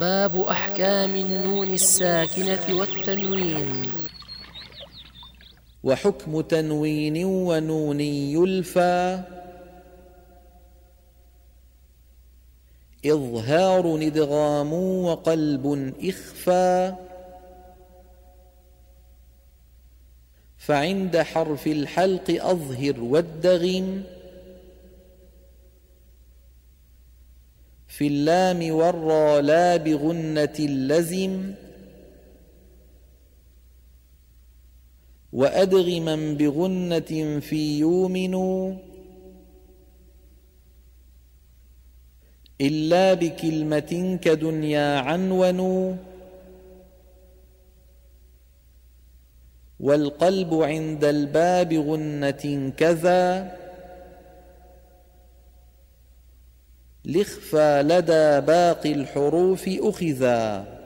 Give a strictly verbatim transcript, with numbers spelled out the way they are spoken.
باب أحكام النون الساكنة والتنوين. وحكم تنوين ونون يلفى إظهار إدغام وقلب إخفى. فعند حرف الحلق أظهر وادغم في اللام والرا لا بغنة لزم. وأدغما بغنة في يؤمن إلا بكلمة كدنيا عنون. والقلب عند الباب غنة كذا لإخفى لدى باقي الحروف أخذا.